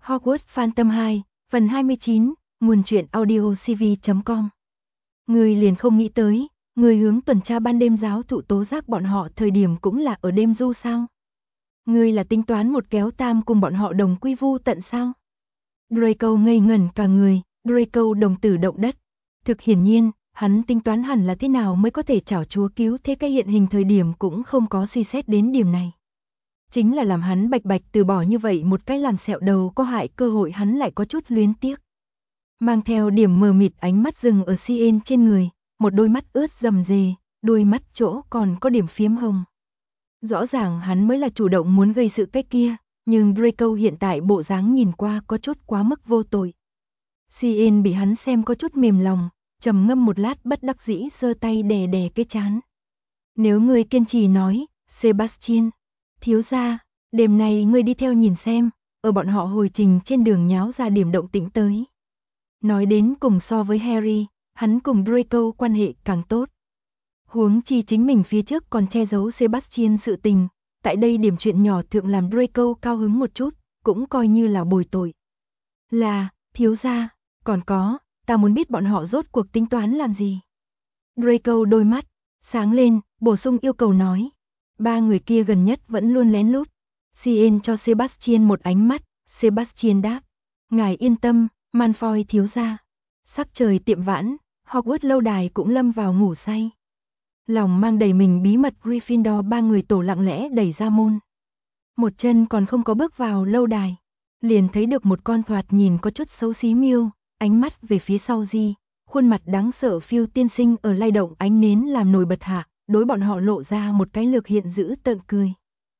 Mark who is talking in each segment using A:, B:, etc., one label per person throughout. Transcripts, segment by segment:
A: Hogwarts Phantom 2, phần 29, nguồn truyện audio cv.com. Người liền không nghĩ tới, người hướng tuần tra ban đêm giáo thụ tố giác bọn họ thời điểm cũng là ở đêm du sao? Người là tính toán một kéo tam cùng bọn họ đồng quy vu tận sao? Draco ngây ngẩn cả người, Draco đồng tử động đất. Thực hiển nhiên, hắn tính toán hẳn là thế nào mới có thể chảo chúa cứu thế cái hiện hình thời điểm cũng không có suy xét đến điểm này. Chính là làm hắn bạch bạch từ bỏ như vậy một cái làm sẹo đầu có hại cơ hội hắn lại có chút luyến tiếc. Mang theo điểm mờ mịt ánh mắt dừng ở Cien trên người, một đôi mắt ướt rầm rề, đôi mắt chỗ còn có điểm phiếm hồng. Rõ ràng hắn mới là chủ động muốn gây sự cái kia, nhưng Draco hiện tại bộ dáng nhìn qua có chút quá mức vô tội. Cien bị hắn xem có chút mềm lòng, trầm ngâm một lát bất đắc dĩ giơ tay đè đè cái trán. Nếu ngươi kiên trì nói, Sebastian, thiếu gia, đêm nay ngươi đi theo nhìn xem, ở bọn họ hồi trình trên đường nháo ra điểm động tĩnh tới. Nói đến cùng so với Harry, hắn cùng Draco quan hệ càng tốt. Huống chi chính mình phía trước còn che giấu Sebastian sự tình, tại đây điểm chuyện nhỏ thượng làm Draco cao hứng một chút, cũng coi như là bồi tội. Là, thiếu gia, còn có, ta muốn biết bọn họ rốt cuộc tính toán làm gì. Draco đôi mắt sáng lên, bổ sung yêu cầu nói. Ba người kia gần nhất vẫn luôn lén lút. Cien cho Sebastian một ánh mắt, Sebastian đáp. Ngài yên tâm, Malfoy thiếu gia. Sắc trời tiệm vãn, Hogwarts lâu đài cũng lâm vào ngủ say. Lòng mang đầy mình bí mật Gryffindor ba người tổ lặng lẽ đẩy ra môn. Một chân còn không có bước vào lâu đài, liền thấy được một con thoạt nhìn có chút xấu xí miêu, ánh mắt về phía sau Di, khuôn mặt đáng sợ phiêu tiên sinh ở lay động ánh nến làm nổi bật hạ, đối bọn họ lộ ra một cái lược hiện dữ tợn cười.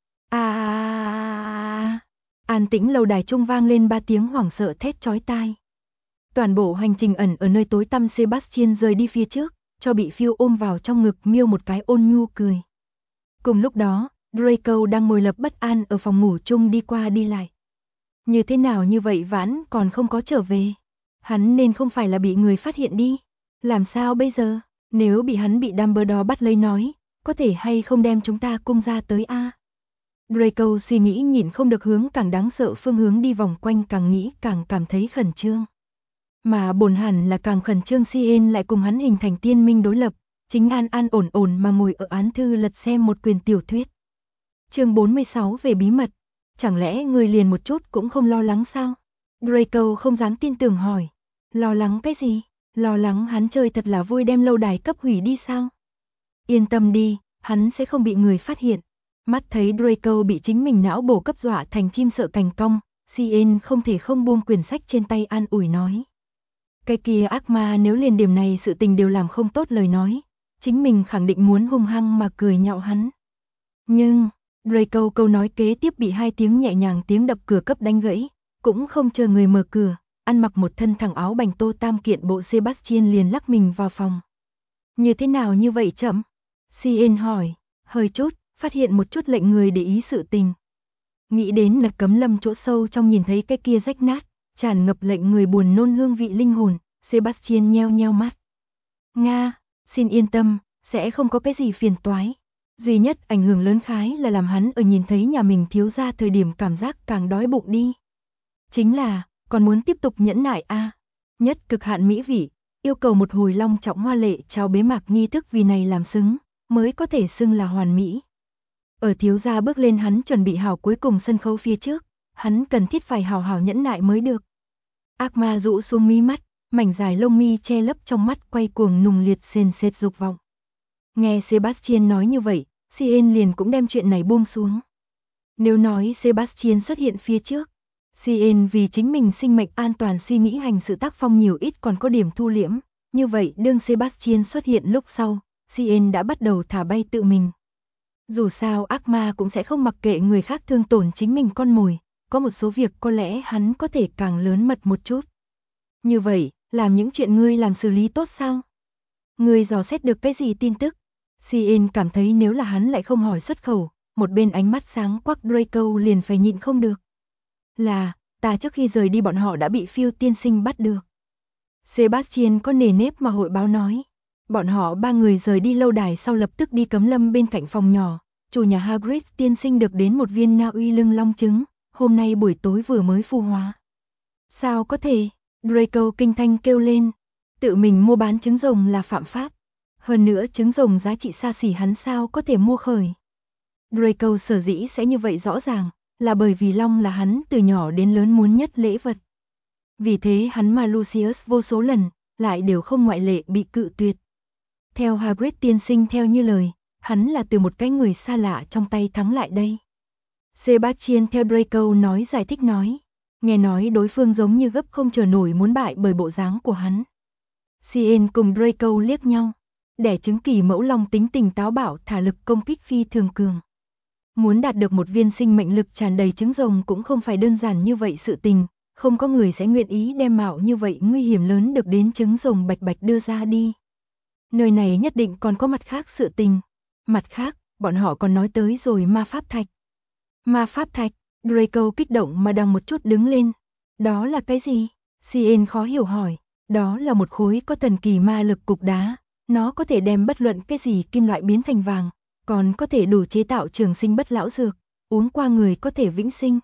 A: An tĩnh lâu đài trung vang lên 3 tiếng hoảng sợ thét chói tai. Toàn bộ hành trình ẩn ở nơi tối tăm Sebastian rời đi phía trước, cho bị phiêu ôm vào trong ngực miêu một cái ôn nhu cười. Cùng lúc đó, Draco đang ngồi lập bất an ở phòng ngủ chung đi qua đi lại. Như thế nào như vậy vãn còn không có trở về? Hắn nên không phải là bị người phát hiện đi. Làm sao bây giờ? Nếu bị hắn bị Dumbledore bắt lấy nói, có thể hay không đem chúng ta cung ra tới a? Draco suy nghĩ nhìn không được hướng càng đáng sợ phương hướng đi vòng quanh càng nghĩ càng cảm thấy khẩn trương. Mà bổn hẳn là càng khẩn trương Cien lại cùng hắn hình thành tiên minh đối lập, chính an an ổn ổn mà ngồi ở án thư lật xem một quyển tiểu thuyết. Chương 46 về bí mật, chẳng lẽ người liền một chút cũng không lo lắng sao? Draco không dám tin tưởng hỏi. Lo lắng cái gì? Lo lắng hắn chơi thật là vui đem lâu đài cấp hủy đi sao? Yên tâm đi, hắn sẽ không bị người phát hiện. Mắt thấy Draco bị chính mình não bổ cấp dọa thành chim sợ cành cong, Cien không thể không buông quyển sách trên tay an ủi nói. Cái kia ác ma nếu liền điểm này sự tình đều làm không tốt lời nói, chính mình khẳng định muốn hung hăng mà cười nhạo hắn. Nhưng, Draco câu nói kế tiếp bị 2 tiếng nhẹ nhàng tiếng đập cửa cấp đánh gãy, cũng không chờ người mở cửa, ăn mặc một thân thẳng áo bành tô tam kiện bộ Sebastian liền lắc mình vào phòng. Như thế nào như vậy chậm? Cien hỏi, hơi chút, phát hiện một chút lệnh người để ý sự tình. Nghĩ đến nặc cấm lâm chỗ sâu trong nhìn thấy cái kia rách nát, tràn ngập lệnh người buồn nôn hương vị linh hồn, Sebastian nheo nheo mắt. Nga, xin yên tâm, sẽ không có cái gì phiền toái. Duy nhất ảnh hưởng lớn khái là làm hắn ở nhìn thấy nhà mình thiếu gia thời điểm cảm giác càng đói bụng đi. Chính là, còn muốn tiếp tục nhẫn nại a. Nhất cực hạn mỹ vị, yêu cầu một hồi long trọng hoa lệ chào bế mạc nghi thức vì này làm xứng, mới có thể xưng là hoàn mỹ. Ở thiếu gia bước lên hắn chuẩn bị hảo cuối cùng sân khấu phía trước, hắn cần thiết phải hảo hảo nhẫn nại mới được. Ác ma rũ xuống mí mắt, mảnh dài lông mi che lấp trong mắt quay cuồng nùng liệt sền sệt dục vọng. Nghe Sebastian nói như vậy, Cien liền cũng đem chuyện này buông xuống. Nếu nói Sebastian xuất hiện phía trước, Cien vì chính mình sinh mệnh an toàn suy nghĩ hành sự tác phong nhiều ít còn có điểm thu liễm, như vậy đương Sebastian xuất hiện lúc sau, Cien đã bắt đầu thả bay tự mình. Dù sao ác ma cũng sẽ không mặc kệ người khác thương tổn chính mình con mồi, có một số việc có lẽ hắn có thể càng lớn mật một chút. Như vậy, làm những chuyện ngươi làm xử lý tốt sao? Ngươi dò xét được cái gì tin tức? Cien cảm thấy nếu là hắn lại không hỏi xuất khẩu, một bên ánh mắt sáng quắc Draco liền phải nhịn không được. Là, ta trước khi rời đi bọn họ đã bị phiêu tiên sinh bắt được. Sebastian có nề nếp mà hội báo nói. Bọn họ 3 người rời đi lâu đài sau lập tức đi cấm lâm bên cạnh phòng nhỏ. Chủ nhà Hagrid tiên sinh được đến một viên Na Uy lưng long trứng, hôm nay buổi tối vừa mới phu hóa. Sao có thể? Draco kinh thanh kêu lên. Tự mình mua bán trứng rồng là phạm pháp. Hơn nữa trứng rồng giá trị xa xỉ hắn sao có thể mua khởi. Draco sở dĩ sẽ như vậy rõ ràng, là bởi vì Long là hắn từ nhỏ đến lớn muốn nhất lễ vật. Vì thế hắn mà Lucius vô số lần, lại đều không ngoại lệ bị cự tuyệt. Theo Hagrid tiên sinh theo như lời, hắn là từ một cái người xa lạ trong tay thắng lại đây. Sebastian theo Draco nói giải thích nói. Nghe nói đối phương giống như gấp không chờ nổi muốn bại bởi bộ dáng của hắn. Cien cùng Draco liếc nhau. Đẻ trứng kỳ mẫu long tính tình táo bạo thả lực công kích phi thường cường. Muốn đạt được một viên sinh mệnh lực tràn đầy trứng rồng cũng không phải đơn giản như vậy sự tình, không có người sẽ nguyện ý đem mạo như vậy nguy hiểm lớn được đến trứng rồng bạch bạch đưa ra đi. Nơi này nhất định còn có mặt khác sự tình. Mặt khác, bọn họ còn nói tới rồi ma pháp thạch. Ma pháp thạch, Draco kích động mà đằng một chút đứng lên. Đó là cái gì? Cien khó hiểu hỏi. Đó là một khối có thần kỳ ma lực cục đá. Nó có thể đem bất luận cái gì kim loại biến thành vàng, còn có thể đủ chế tạo trường sinh bất lão dược, uống qua người có thể vĩnh sinh.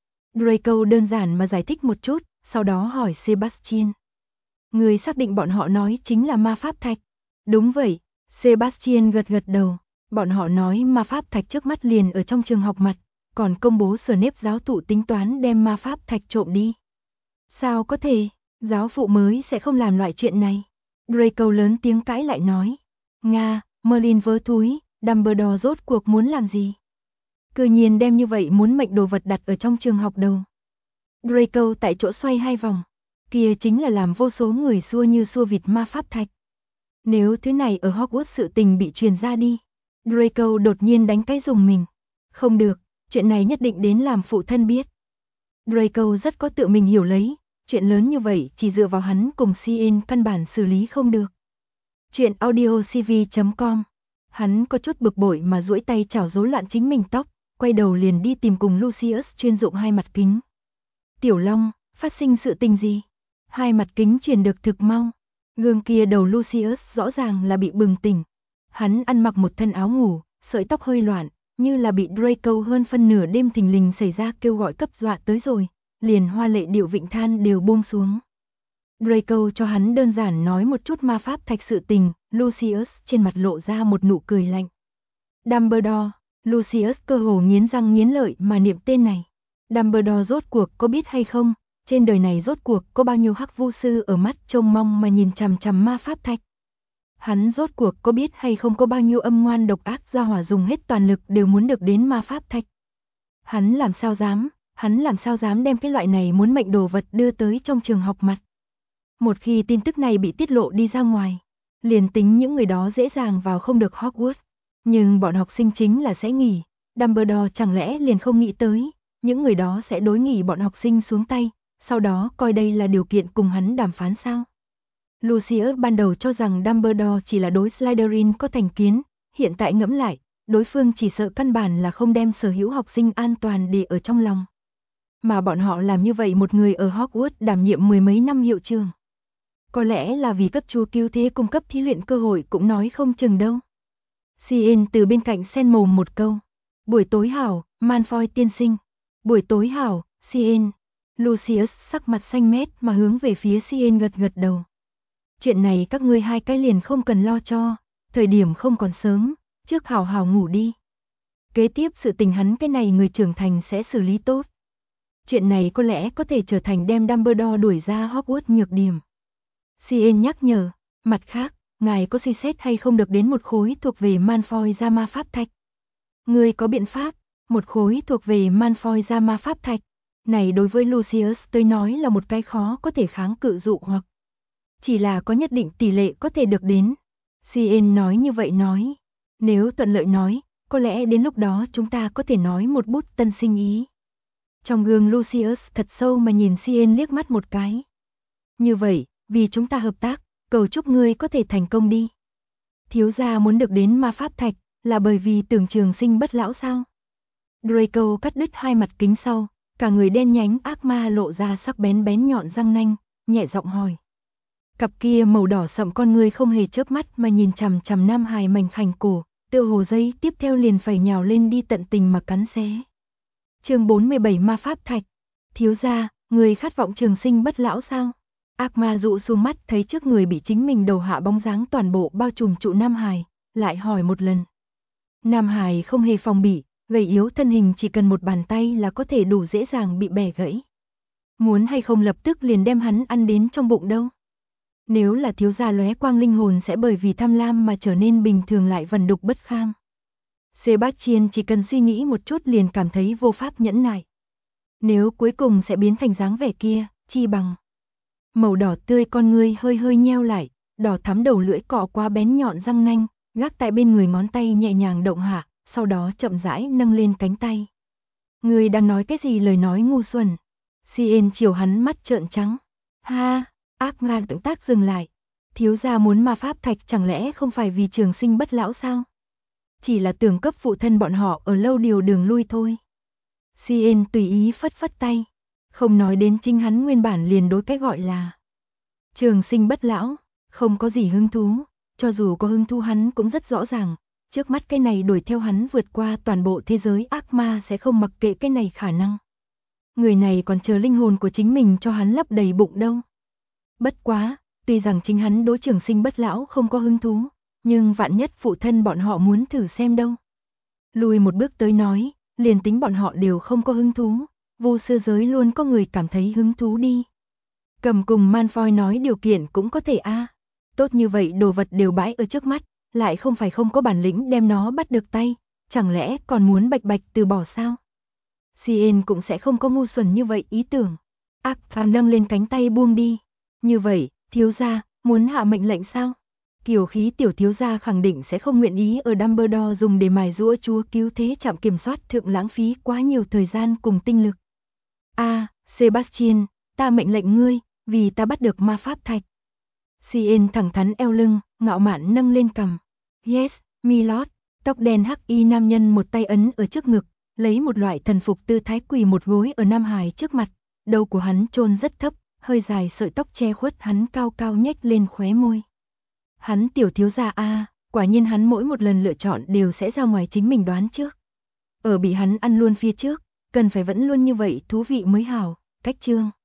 A: Draco đơn giản mà giải thích một chút, sau đó hỏi Sebastian. Người xác định bọn họ nói chính là ma pháp thạch. Đúng vậy, Sebastian gật gật đầu. Bọn họ nói ma pháp thạch trước mắt liền ở trong trường học mặt, còn công bố Snape giáo thụ tính toán đem ma pháp thạch trộm đi. Sao có thể, giáo phụ mới sẽ không làm loại chuyện này. Draco lớn tiếng cãi lại nói. Nga, Merlin vớ thúi, Dumbledore rốt cuộc muốn làm gì? Cư nhiên đem như vậy muốn mệnh đồ vật đặt ở trong trường học đầu. Draco tại chỗ xoay hai vòng. Kia chính là làm vô số người xua như xua vịt ma pháp thạch. Nếu thứ này ở Hogwarts sự tình bị truyền ra đi. Draco đột nhiên đánh cái dùng mình. Không được, chuyện này nhất định đến làm phụ thân biết. Draco rất có tự mình hiểu lấy. Chuyện lớn như vậy chỉ dựa vào hắn cùng Cien căn bản xử lý không được. Chuyện audiocv.com. Hắn có chút bực bội mà duỗi tay chảo rối loạn chính mình tóc, quay đầu liền đi tìm cùng Lucius chuyên dụng hai mặt kính. Tiểu Long, phát sinh sự tình gì? Hai mặt kính truyền được thực mau. Gương kia đầu Lucius rõ ràng là bị bừng tỉnh. Hắn ăn mặc một thân áo ngủ, sợi tóc hơi loạn, như là bị Draco hơn phân nửa đêm thình lình xảy ra kêu gọi cấp dọa tới rồi, liền hoa lệ điệu vịnh than đều buông xuống. Draco cho hắn đơn giản nói một chút ma pháp thạch sự tình, Lucius trên mặt lộ ra một nụ cười lạnh. Dumbledore, Lucius cơ hồ nghiến răng nghiến lợi mà niệm tên này. Dumbledore rốt cuộc có biết hay không, trên đời này rốt cuộc có bao nhiêu hắc vu sư ở mắt trông mong mà nhìn chằm chằm ma pháp thạch. Hắn rốt cuộc có biết hay không có bao nhiêu âm ngoan độc ác gia hỏa dùng hết toàn lực đều muốn được đến ma pháp thạch. Hắn làm sao dám đem cái loại này muốn mệnh đồ vật đưa tới trong trường học mặt. Một khi tin tức này bị tiết lộ đi ra ngoài, liền tính những người đó dễ dàng vào không được Hogwarts, nhưng bọn học sinh chính là sẽ nghỉ, Dumbledore chẳng lẽ liền không nghĩ tới, những người đó sẽ đối nghỉ bọn học sinh xuống tay, sau đó coi đây là điều kiện cùng hắn đàm phán sao? Lucius ban đầu cho rằng Dumbledore chỉ là đối Slytherin có thành kiến, hiện tại ngẫm lại, đối phương chỉ sợ căn bản là không đem sở hữu học sinh an toàn để ở trong lòng. Mà bọn họ làm như vậy một người ở Hogwarts đảm nhiệm mười mấy năm hiệu trưởng. Có lẽ là vì cấp chúa cứu thế cung cấp thí luyện cơ hội cũng nói không chừng đâu. Cien từ bên cạnh xen mồm một câu. Buổi tối hảo, Malfoy tiên sinh. Buổi tối hảo, Cien. Lucius sắc mặt xanh mét mà hướng về phía Cien gật gật đầu. Chuyện này các ngươi hai cái liền không cần lo cho, thời điểm không còn sớm, trước hảo hảo ngủ đi. Kế tiếp sự tình hắn cái này người trưởng thành sẽ xử lý tốt. Chuyện này có lẽ có thể trở thành đem Dumbledore đuổi ra Hogwarts nhược điểm. Cien nhắc nhở, mặt khác, ngài có suy xét hay không được đến một khối thuộc về Malfoy ra ma pháp thạch? Ngươi có biện pháp, một khối thuộc về Malfoy ra ma pháp thạch. Này đối với Lucius tới nói là một cái khó có thể kháng cự dụ hoặc chỉ là có nhất định tỷ lệ có thể được đến. Cien nói như vậy nói, nếu thuận lợi nói, có lẽ đến lúc đó chúng ta có thể nói một bút tân sinh ý. Trong gương Lucius thật sâu mà nhìn Cien liếc mắt một cái. Như vậy, vì chúng ta hợp tác, cầu chúc ngươi có thể thành công đi. Thiếu gia muốn được đến ma pháp thạch, là bởi vì tưởng trường sinh bất lão sao? Draco cắt đứt hai mặt kính sau, cả người đen nhánh ác ma lộ ra sắc bén bén nhọn răng nanh, nhẹ giọng hỏi. Cặp kia màu đỏ sậm con ngươi không hề chớp mắt mà nhìn chằm chằm Nam Hải mảnh khảnh cổ, tựa hồ dây tiếp theo liền phải nhào lên đi tận tình mà cắn xé. Chương 47 ma pháp thạch. Thiếu gia, Người khát vọng trường sinh bất lão sao? Ác ma dụ xuống mắt thấy trước người bị chính mình đầu hạ bóng dáng toàn bộ bao trùm trụ Nam Hải, lại hỏi một lần. Nam Hải không hề phòng bị, gầy yếu thân hình chỉ cần một bàn tay là có thể đủ dễ dàng bị bẻ gãy. Muốn hay không lập tức liền đem hắn ăn đến trong bụng đâu. Nếu là thiếu gia lóe quang linh hồn sẽ bởi vì tham lam mà trở nên bình thường lại vần đục bất kham. Sebastian chỉ cần suy nghĩ một chút liền cảm thấy vô pháp nhẫn nại. Nếu cuối cùng sẽ biến thành dáng vẻ kia, chi bằng. Màu đỏ tươi con ngươi hơi hơi nheo lại, đỏ thắm đầu lưỡi cọ qua bén nhọn răng nanh, gác tại bên người ngón tay nhẹ nhàng động hạ, sau đó chậm rãi nâng lên cánh tay. Người đang nói cái gì lời nói ngu xuẩn? Cien chiều hắn mắt trợn trắng. Ha, ác ma động tác dừng lại. Thiếu gia muốn ma pháp thạch chẳng lẽ không phải vì trường sinh bất lão sao? Chỉ là tưởng cấp phụ thân bọn họ ở lâu điều đường lui thôi. Cien tùy ý phất phất tay. Không nói đến chính hắn nguyên bản liền đối cái gọi là trường sinh bất lão, không có gì hứng thú, cho dù có hứng thú hắn cũng rất rõ ràng, trước mắt cái này đuổi theo hắn vượt qua toàn bộ thế giới ác ma sẽ không mặc kệ cái này khả năng. Người này còn chờ linh hồn của chính mình cho hắn lấp đầy bụng đâu. Bất quá, tuy rằng chính hắn đối trường sinh bất lão không có hứng thú, nhưng vạn nhất phụ thân bọn họ muốn thử xem đâu. Lùi một bước tới nói, liền tính bọn họ đều không có hứng thú, vô sư giới luôn có người cảm thấy hứng thú đi. Cầm cùng Malfoy nói điều kiện cũng có thể a. Tốt như vậy đồ vật đều bãi ở trước mắt, lại không phải không có bản lĩnh đem nó bắt được tay, chẳng lẽ còn muốn bạch bạch từ bỏ sao? Cien cũng sẽ không có ngu xuẩn như vậy ý tưởng. Ác phàm nâng lên cánh tay buông đi. Như vậy, thiếu gia, muốn hạ mệnh lệnh sao? Kiều khí tiểu thiếu gia khẳng định sẽ không nguyện ý ở Dumbledore dùng để mài giũa chúa cứu thế trạm kiểm soát thượng lãng phí quá nhiều thời gian cùng tinh lực. Sebastian, ta mệnh lệnh ngươi, vì ta bắt được ma pháp thạch. Cien thẳng thắn eo lưng, ngạo mạn nâng lên cằm. Yes, milord. Tóc đen hắc y nam nhân một tay ấn ở trước ngực, lấy một loại thần phục tư thái quỳ một gối ở Nam Hải trước mặt, đầu của hắn chôn rất thấp, hơi dài sợi tóc che khuất hắn cao cao nhếch lên khóe môi. Hắn tiểu thiếu gia quả nhiên hắn mỗi một lần lựa chọn đều sẽ ra ngoài chính mình đoán trước. Ở bị hắn ăn luôn phía trước, cần phải vẫn luôn như vậy thú vị mới hảo, cách chương.